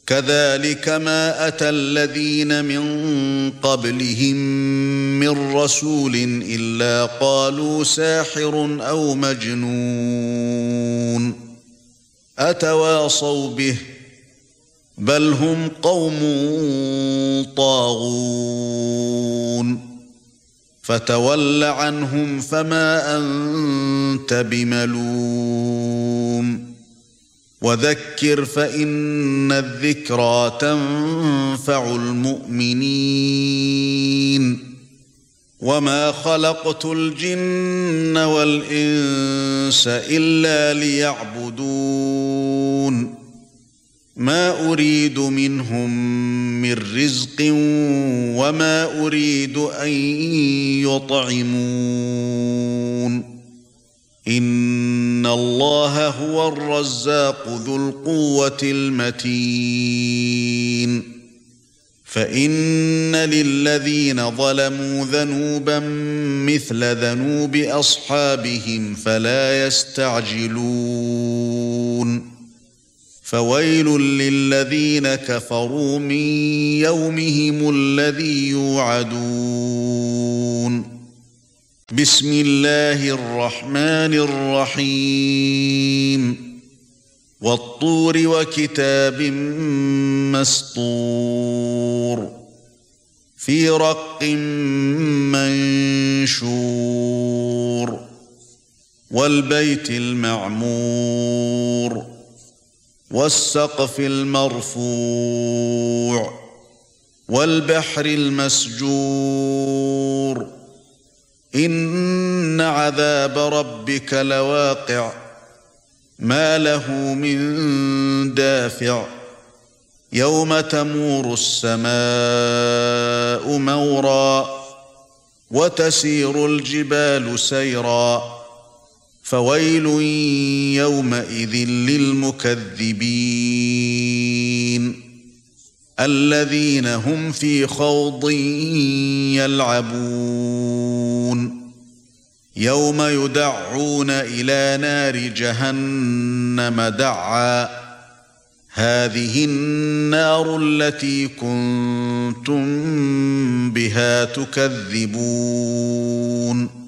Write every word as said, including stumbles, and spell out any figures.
كذلك ما أتى الذين من قبلهم من رسول إلا قالوا ساحر أو مجنون أتواصوا به بل هم قوم طاغون فتول عنهم فما أنت بملوم وذكر فإن الذكرى تنفع المؤمنين وما خلقت الجن والإنس إلا ليعبدون ما أريد منهم من رزق وما أريد أن يطعمون إن الله هو الرزاق ذو القوة المتين فإن للذين ظلموا ذنوبا مثل ذنوب أصحابهم فلا يستعجلون فويل للذين كفروا من يومهم الذي يوعدون بسم الله الرحمن الرحيم والطور وكتاب مسطور في رق منشور والبيت المعمور والسقف المرفوع والبحر المسجور إن عذاب ربك لواقع ما له من دافع يوم تمور السماء مورا وتسير الجبال سيرا فويل يومئذ للمكذبين الذين هم في خوض يلعبون يوم يدعون إلى نار جهنم دعا هذه النار التي كنتم بها تكذبون